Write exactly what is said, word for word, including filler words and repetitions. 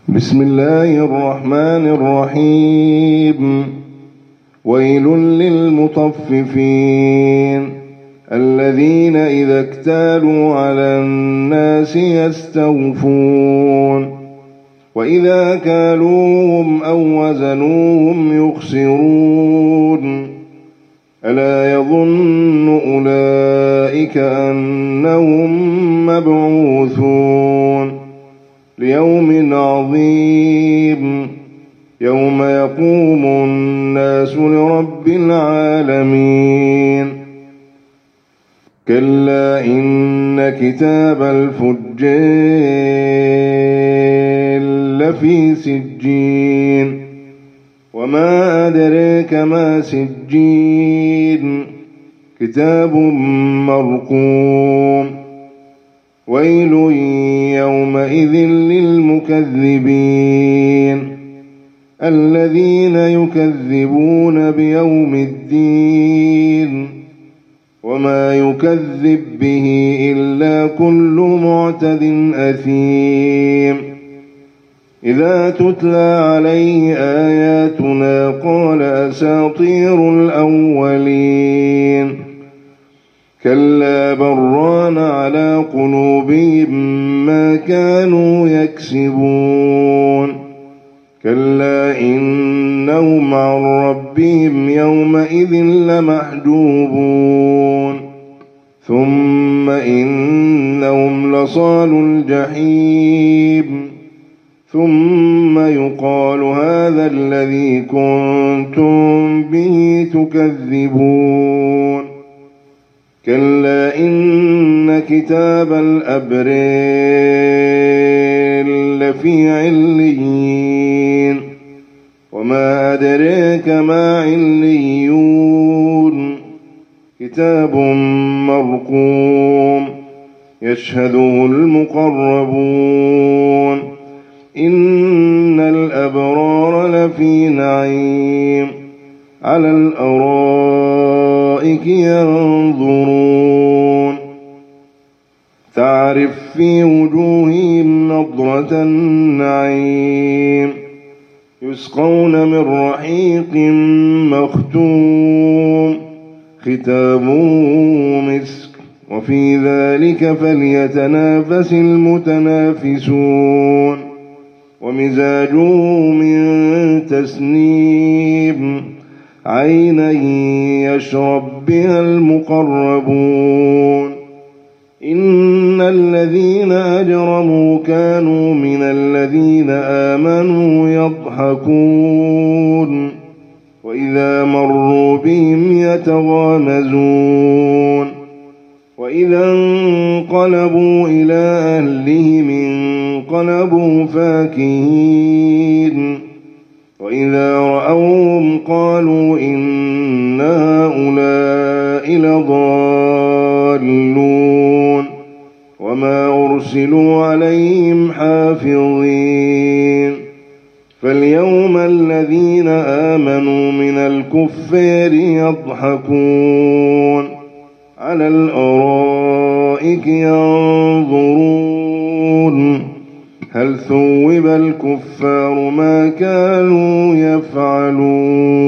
بسم الله الرحمن الرحيم. ويل للمطففين الذين إذا اكتالوا على الناس يستوفون وإذا كالوهم أو وزنوهم يخسرون ألا يظن أولئك أنهم مبعوثون ليوم عظيم يوم يقوم الناس لرب العالمين. كلا إن كتاب الفجار لفي سجين وما أدريك ما سجين كتاب مرقوم. ويل يومئذ للمكذبين الذين يكذبون بيوم الدين وما يكذب به إلا كل معتد أثيم. إذا تتلى عليه آياتنا قال أساطير الأولين كلا بران على قلوبهم ما كانوا يكسبون. كلا إنهم عن ربهم يومئذ لمحجوبون ثم إنهم لصالوا الجحيم ثم يقال هذا الذي كنتم به تكذبون. كلا إن كتاب الأبرار لفي عليين وما أدريك ما عليون كتاب مرقوم يشهده المقربون. إن الأبرار لفي نعيم على الأرائك ينظرون تعرف في وجوههم نضرة النعيم يسقون من رحيق مختوم ختامه مسك وفي ذلك فليتنافس المتنافسون. ومزاجه من تسنيم عينا يشرب بها المقربون. إن الذين أجرموا كانوا من الذين آمنوا يضحكون وإذا مروا بهم يتغامزون وإذا انقلبوا إلى أهلهم انقلبوا فاكهين وإذا رأوهم قالوا إن هؤلاء لضالون وما أرسلوا عليهم حافظين. فاليوم الذين آمنوا من الكفار يضحكون على الأرائك ينظرون هل ثوب الكفار ما كانوا يفعلون.